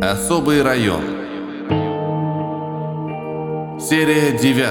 Особый район. Серия 9.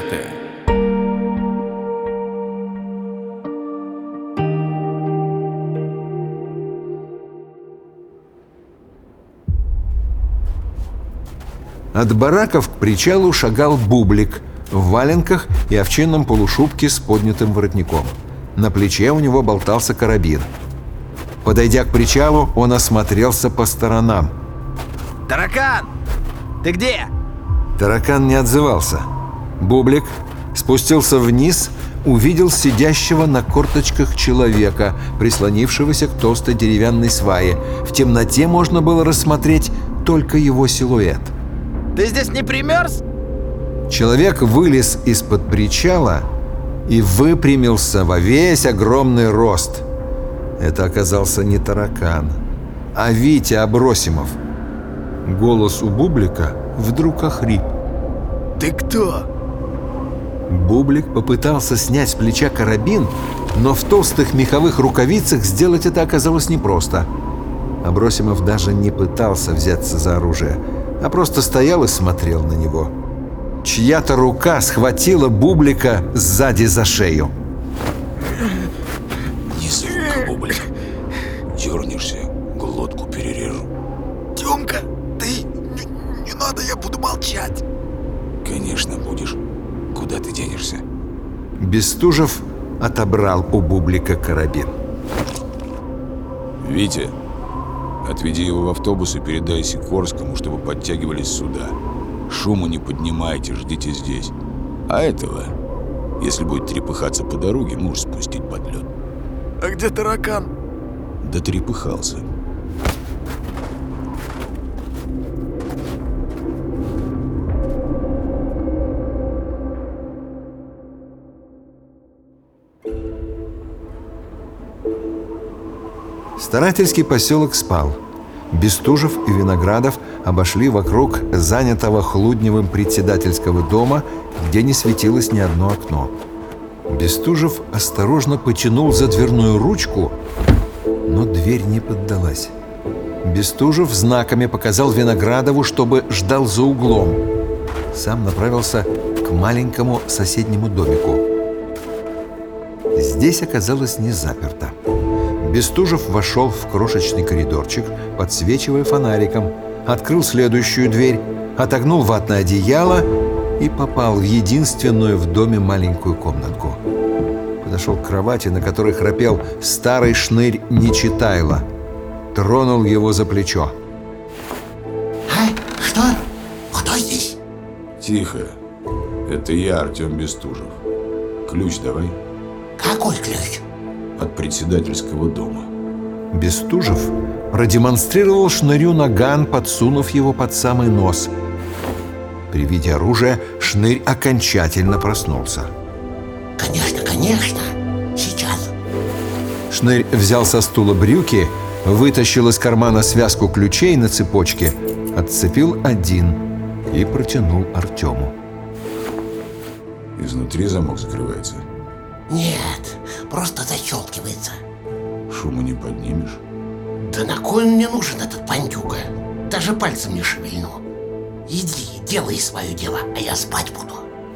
От бараков к причалу шагал Бублик в валенках и овчинном полушубке с поднятым воротником. На плече у него болтался карабин. Подойдя к причалу, он осмотрелся по сторонам. «Таракан! Ты где?» Таракан не отзывался. Бублик спустился вниз, увидел сидящего на корточках человека, прислонившегося к толстой деревянной свае. В темноте можно было рассмотреть только его силуэт. Ты здесь не примерз? Человек вылез из-под причала и выпрямился во весь огромный рост. Это оказался не таракан, а Витя Абросимов. Голос у Бублика вдруг охрип. Ты кто? Бублик попытался снять с плеча карабин, но в толстых меховых рукавицах сделать это оказалось непросто. Абросимов даже не пытался взяться за оружие, а просто стоял и смотрел на него. Чья-то рука схватила Бублика сзади за шею. Не звука, Бублик. Дернешься, глотку перережу. Тёмка, ты... Не надо, я буду молчать. Конечно, будешь. Куда ты денешься? Бестужев отобрал у Бублика карабин. Витя, отведи его в автобус и передай Сикорскому, чтобы подтягивались сюда. Шуму не поднимайте, ждите здесь. А этого, если будет трепыхаться по дороге, можешь спустить под лед. А где таракан? Да трепыхался. Старательский поселок спал. Бестужев и Виноградов обошли вокруг занятого Хлудневым председательского дома, где не светилось ни одно окно. Бестужев осторожно потянул за дверную ручку, но дверь не поддалась. Бестужев знаками показал Виноградову, чтобы ждал за углом. Сам направился к маленькому соседнему домику. Здесь оказалось не заперто. Бестужев вошел в крошечный коридорчик, подсвечивая фонариком, открыл следующую дверь, отогнул ватное одеяло и попал в единственную в доме маленькую комнатку. Подошел к кровати, на которой храпел старый шнырь Нечитайло. Тронул его за плечо. Что? Кто здесь? Тихо. Это я, Артем Бестужев. Ключ давай. Какой ключ? От председательского дома. Бестужев продемонстрировал шнырю наган, подсунув его под самый нос. При виде оружия шнырь окончательно проснулся. Конечно. Сейчас. Шнырь взял со стула брюки, вытащил из кармана связку ключей на цепочке, отцепил один и протянул Артему. Изнутри замок закрывается. Нет, просто защелкивается. Шума не поднимешь. Да на кой мне нужен этот пандюга? Даже пальцем не шевельну. Иди, делай свое дело, а я спать буду.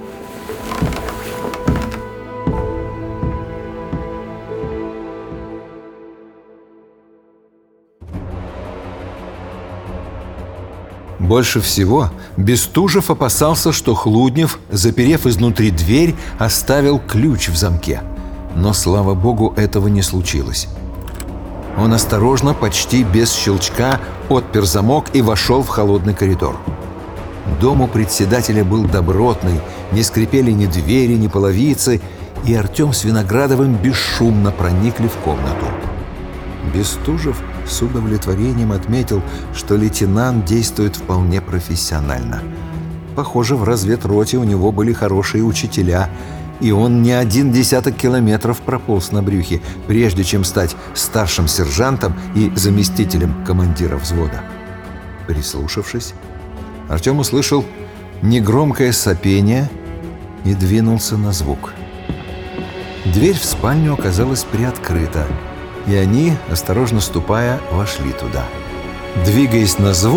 Больше всего Бестужев опасался, что Хлуднев, заперев изнутри дверь, оставил ключ в замке. Но, слава богу, этого не случилось. Он осторожно, почти без щелчка, отпер замок и вошел в холодный коридор. Дом у председателя был добротный, не скрипели ни двери, ни половицы, и Артем с Виноградовым бесшумно проникли в комнату. Бестужев с удовлетворением отметил, что лейтенант действует вполне профессионально. Похоже, в разведроте у него были хорошие учителя, и он не 1/10 километров прополз на брюхе, прежде чем стать старшим сержантом и заместителем командира взвода. Прислушавшись, Артем услышал негромкое сопение и двинулся на звук. Дверь в спальню оказалась приоткрыта, и они, осторожно ступая, вошли туда. Двигаясь на звук,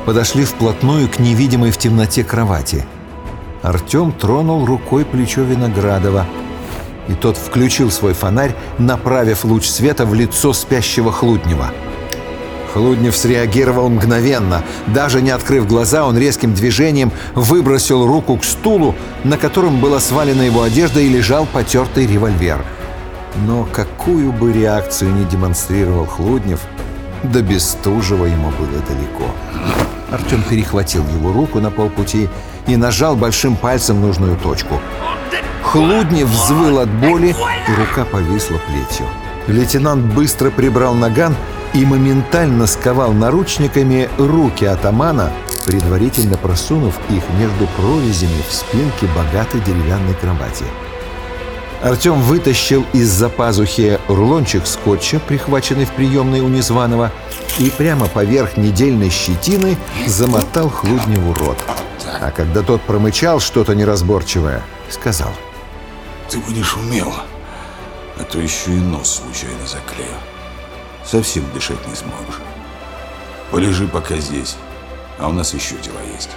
подошли вплотную к невидимой в темноте кровати. Артем тронул рукой плечо Виноградова, и тот включил свой фонарь, направив луч света в лицо спящего Хлуднева. Хлуднев среагировал мгновенно. Даже не открыв глаза, он резким движением выбросил руку к стулу, на котором была свалена его одежда и лежал потертый револьвер. Но какую бы реакцию ни демонстрировал Хлуднев, до Бестужева ему было далеко. Артем перехватил его руку на полпути и нажал большим пальцем нужную точку. Хлуднев взвыл от боли, и рука повисла плетью. Лейтенант быстро прибрал наган и моментально сковал наручниками руки атамана, предварительно просунув их между прорезями в спинке богатой деревянной кровати. Артем вытащил из-за пазухи рулончик скотча, прихваченный в приемной у Незваного, и прямо поверх недельной щетины замотал Хлудневу рот. А когда тот промычал что-то неразборчивое, сказал: Ты бы не шумел, а то еще и нос случайно заклею. Совсем дышать не сможешь. Полежи пока здесь, а у нас еще дела есть.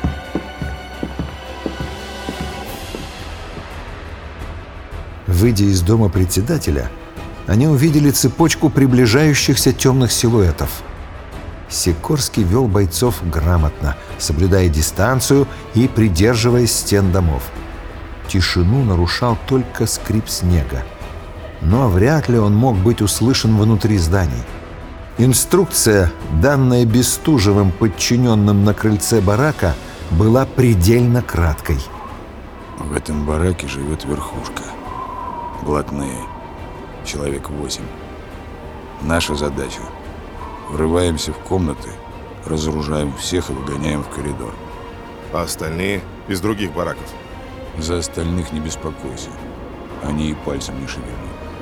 Выйдя из дома председателя, они увидели цепочку приближающихся темных силуэтов. Сикорский вел бойцов грамотно, соблюдая дистанцию и придерживаясь стен домов. Тишину нарушал только скрип снега. Но вряд ли он мог быть услышан внутри зданий. Инструкция, данная Бестужевым подчиненным на крыльце барака, была предельно краткой. В этом бараке живет верхушка. Блатные. Человек 8. Наша задача — врываемся в комнаты, разоружаем всех и выгоняем в коридор. А остальные из других бараков? За остальных не беспокойся. Они и пальцем не шевелят.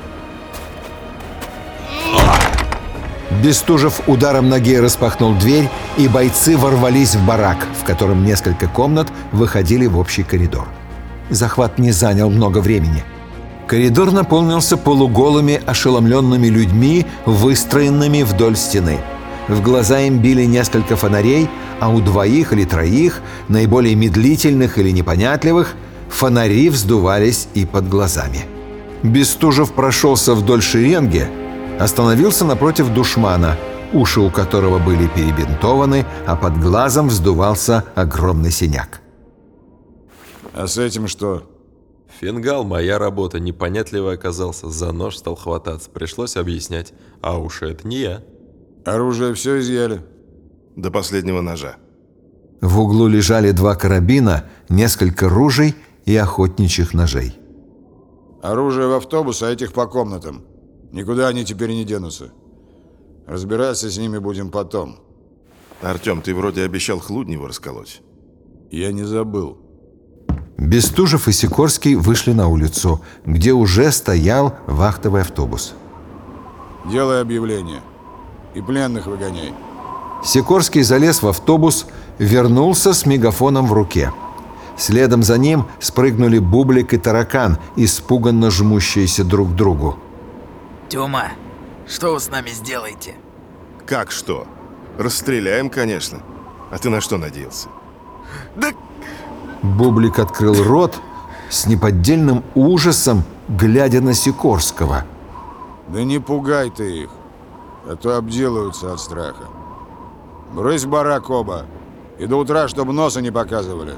Бестужев ударом ноги распахнул дверь, и бойцы ворвались в барак, в котором несколько комнат выходили в общий коридор. Захват не занял много времени. Коридор наполнился полуголыми, ошеломленными людьми, выстроенными вдоль стены. В глаза им били несколько фонарей, а у двоих или троих, наиболее медлительных или непонятливых, фонари вздувались и под глазами. Бестужев прошелся вдоль шеренги, остановился напротив душмана, уши у которого были перебинтованы, а под глазом вздувался огромный синяк. А с этим что? Фингал, моя работа, непонятливый оказался, за нож стал хвататься, пришлось объяснять. А уж это не я. Оружие все изъяли? До последнего ножа. В углу лежали 2 карабина, несколько ружей и охотничьих ножей. Оружие в автобус, а этих по комнатам. Никуда они теперь не денутся. Разбираться с ними будем потом. Артем, ты вроде обещал Хлуднева расколоть. Я не забыл. Бестужев и Сикорский вышли на улицу, где уже стоял вахтовый автобус. Делай объявление. И пленных выгоняй. Сикорский залез в автобус, вернулся с мегафоном в руке. Следом за ним спрыгнули Бублик и Таракан, испуганно жмущиеся друг к другу. Тёма, что вы с нами сделаете? Как что? Расстреляем, конечно. А ты на что надеялся? Да Бублик открыл рот с неподдельным ужасом, глядя на Сикорского. Да не пугай ты их, а то обделаются от страха. Брысь в барак оба, и до утра, чтобы носа не показывали.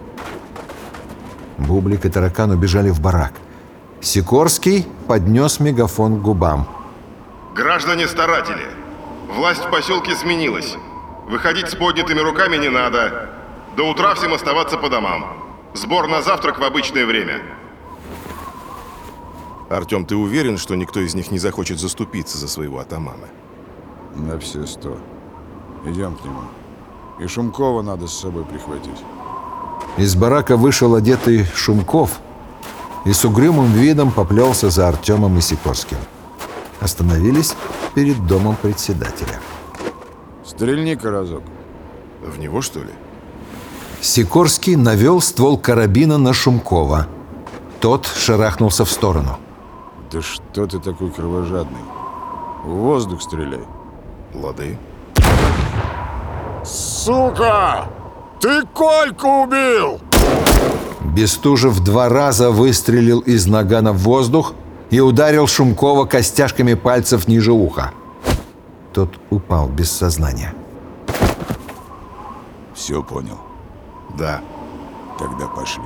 Бублик и Таракан убежали в барак. Сикорский поднес мегафон к губам. Граждане-старатели, власть в поселке сменилась. Выходить с поднятыми руками не надо. До утра всем оставаться по домам. Сбор на завтрак в обычное время. Артем, ты уверен, что никто из них не захочет заступиться за своего атамана? На все 100. Идем к нему. И Шумкова надо с собой прихватить. Из барака вышел одетый Шумков и с угрюмым видом поплелся за Артемом и Сикорским. Остановились перед домом председателя. Стрельни-ка разок. В него, что ли? Сикорский навел ствол карабина на Шумкова. Тот шарахнулся в сторону. Да что ты такой кровожадный? В воздух стреляй. Лады. Сука! Ты Кольку убил! Бестужев 2 раза выстрелил из нагана в воздух и ударил Шумкова костяшками пальцев ниже уха. Тот упал без сознания. Все понял. Да. Тогда пошли.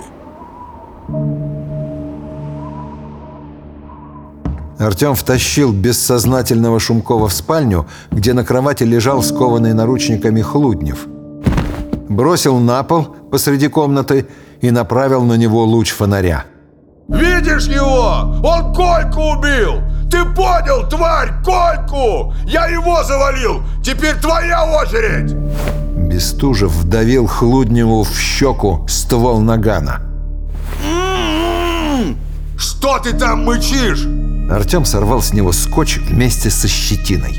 Артем втащил бессознательного Шумкова в спальню, где на кровати лежал скованный наручниками Хлуднев. Бросил на пол посреди комнаты и направил на него луч фонаря. Видишь его? Он Кольку убил! Ты понял, тварь, Кольку! Я его завалил! Теперь твоя очередь! Бестужев вдавил Хлудневу в щеку ствол нагана. Что ты там мычишь? Артем сорвал с него скотч вместе со щетиной.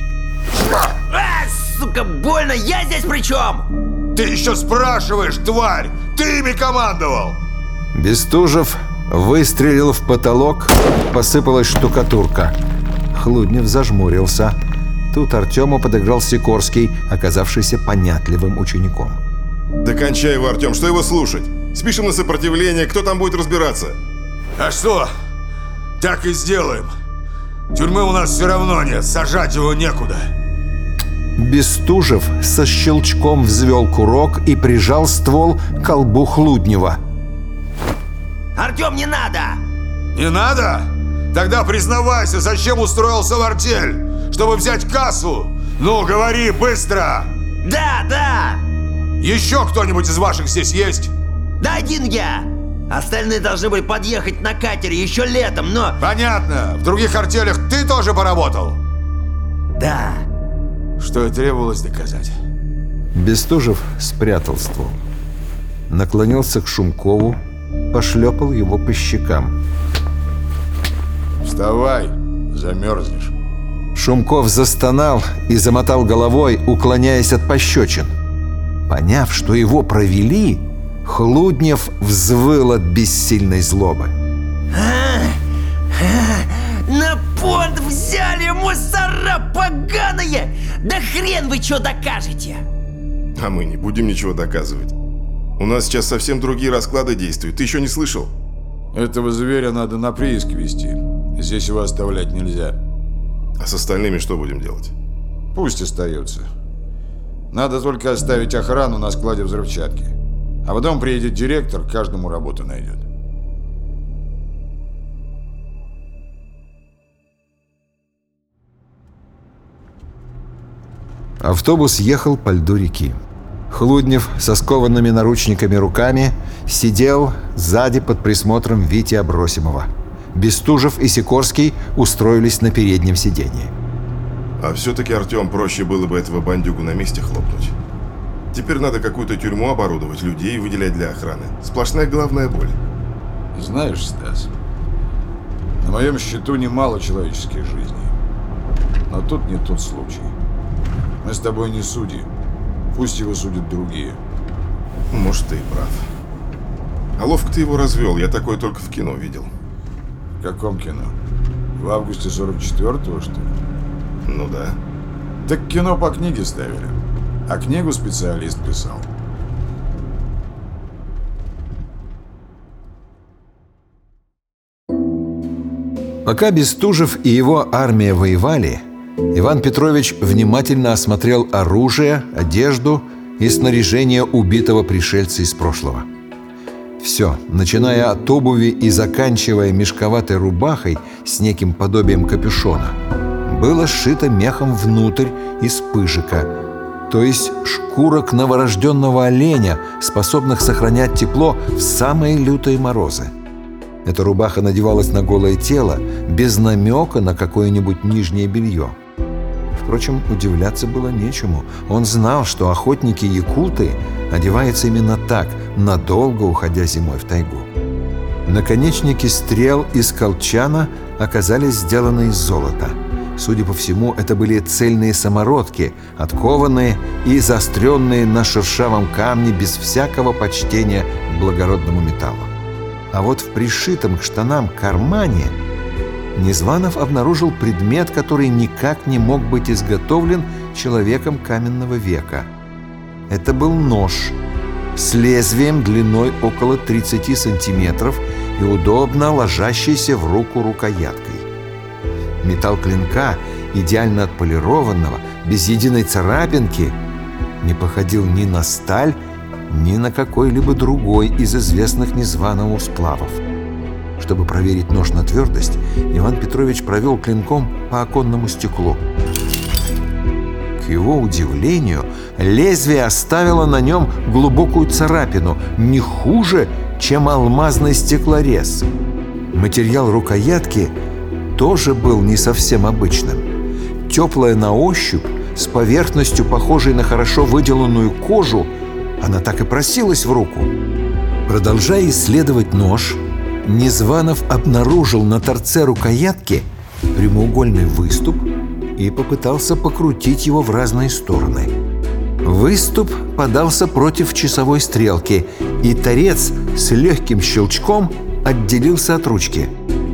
Сука, больно! Я здесь при чем? Ты еще спрашиваешь, тварь! Ты ими командовал! Бестужев выстрелил в потолок, посыпалась штукатурка. Хлуднев зажмурился. Тут Артему подыграл Сикорский, оказавшийся понятливым учеником. Да кончай его, Артем, что его слушать? Спишем на сопротивление, кто там будет разбираться? А что? Так и сделаем. Тюрьмы у нас все равно нет, сажать его некуда. Бестужев со щелчком взвел курок и прижал ствол к колбу Хлуднева. Артем, не надо! Не надо? Тогда признавайся, зачем устроился в артель? Чтобы взять кассу? Ну, говори быстро! Да! Еще кто-нибудь из ваших здесь есть? Да один я! Остальные должны были подъехать на катере еще летом, но... Понятно. В других артелях ты тоже поработал? Да. Что и требовалось доказать. Бестужев спрятал ствол. Наклонился к Шумкову, пошлепал его по щекам. Вставай, замерзнешь. Шумков застонал и замотал головой, уклоняясь от пощечин. Поняв, что его провели, Хлуднев взвыл от бессильной злобы. На понт взяли, мусора поганые! Да хрен вы что докажете! А мы не будем ничего доказывать. У нас сейчас совсем другие расклады действуют. Ты еще не слышал? Этого зверя надо на прииск везти. Здесь его оставлять нельзя. А с остальными что будем делать? Пусть остается. Надо только оставить охрану на складе взрывчатки. А потом приедет директор, каждому работу найдет. Автобус ехал по льду реки. Хлуднев со скованными наручниками руками сидел сзади под присмотром Вити Абросимова. Бестужев и Сикорский устроились на переднем сиденье. А все-таки, Артем, проще было бы этого бандюгу на месте хлопнуть. Теперь надо какую-то тюрьму оборудовать, людей выделять для охраны. Сплошная головная боль. Знаешь, Стас, на моем счету немало человеческих жизней. Но тут не тот случай. Мы с тобой не судьи. Пусть его судят другие. Может, ты и прав. А ловко ты его развел, я такое только в кино видел. В каком кино? В августе 44-го, что ли? Ну да. Так кино по книге ставили. А книгу специалист писал. Пока Бестужев и его армия воевали, Иван Петрович внимательно осмотрел оружие, одежду и снаряжение убитого пришельца из прошлого. Все, начиная от обуви и заканчивая мешковатой рубахой с неким подобием капюшона, было сшито мехом внутрь из пыжика, то есть шкурок новорожденного оленя, способных сохранять тепло в самые лютые морозы. Эта рубаха надевалась на голое тело, без намека на какое-нибудь нижнее белье. Впрочем, удивляться было нечему. Он знал, что охотники-якуты одеваются именно так, надолго уходя зимой в тайгу. Наконечники стрел из колчана оказались сделаны из золота. Судя по всему, это были цельные самородки, откованные и заостренные на шершавом камне без всякого почтения к благородному металлу. А вот в пришитом к штанам кармане Незванов обнаружил предмет, который никак не мог быть изготовлен человеком каменного века. Это был нож с лезвием длиной около 30 сантиметров и удобно ложащийся в руку рукояткой. Металл клинка, идеально отполированного, без единой царапинки, не походил ни на сталь, ни на какой-либо другой из известных Незванову сплавов. Чтобы проверить нож на твердость, Иван Петрович провел клинком по оконному стеклу. К его удивлению, лезвие оставило на нем глубокую царапину, не хуже, чем алмазный стеклорез. Материал рукоятки тоже был не совсем обычным. Теплая на ощупь, с поверхностью, похожей на хорошо выделанную кожу, она так и просилась в руку. Продолжая исследовать нож, Незванов обнаружил на торце рукоятки прямоугольный выступ и попытался покрутить его в разные стороны. Выступ подался против часовой стрелки, и торец с легким щелчком отделился от ручки.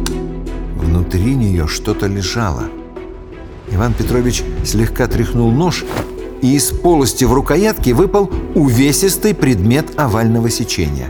Внутри нее что-то лежало. Иван Петрович слегка тряхнул нож, и из полости в рукоятке выпал увесистый предмет овального сечения.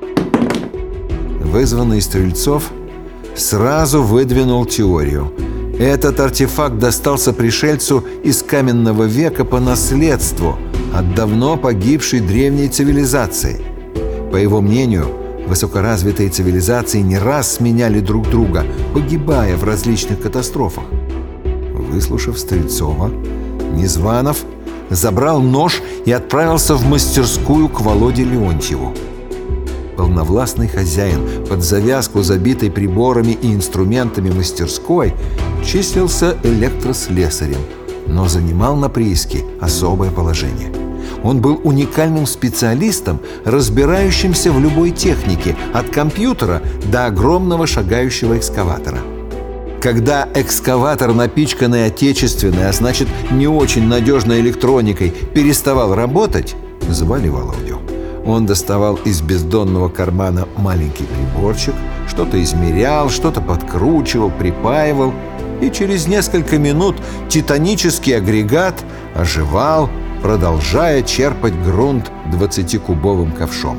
Вызванный Стрельцов сразу выдвинул теорию. Этот артефакт достался пришельцу из каменного века по наследству от давно погибшей древней цивилизации. По его мнению, высокоразвитые цивилизации не раз сменяли друг друга, погибая в различных катастрофах. Выслушав Стрельцова, Незванов забрал нож и отправился в мастерскую к Володе Леонтьеву. Полновластный хозяин, под завязку забитой приборами и инструментами мастерской, числился электрослесарем, но занимал на прииске особое положение. Он был уникальным специалистом, разбирающимся в любой технике, от компьютера до огромного шагающего экскаватора. Когда экскаватор, напичканный отечественной, а значит не очень надежной электроникой, переставал работать, звали Володю. Он доставал из бездонного кармана маленький приборчик, что-то измерял, что-то подкручивал, припаивал, и через несколько минут титанический агрегат оживал, продолжая черпать грунт 20-кубовым ковшом.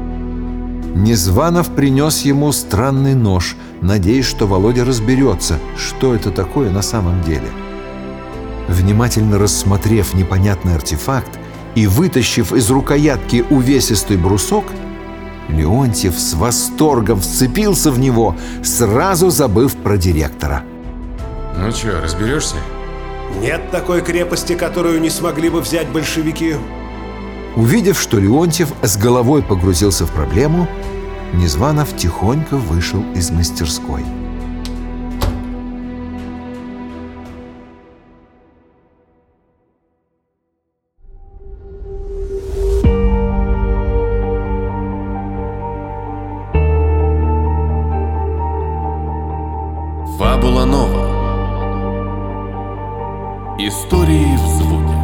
Незванов принес ему странный нож, надеясь, что Володя разберется, что это такое на самом деле. Внимательно рассмотрев непонятный артефакт и вытащив из рукоятки увесистый брусок, Леонтьев с восторгом вцепился в него, сразу забыв про директора. Ну чё, разберешься? Нет такой крепости, которую не смогли бы взять большевики. Увидев, что Леонтьев с головой погрузился в проблему, Незванов тихонько вышел из мастерской. Фабула Нова. Истории в звуке.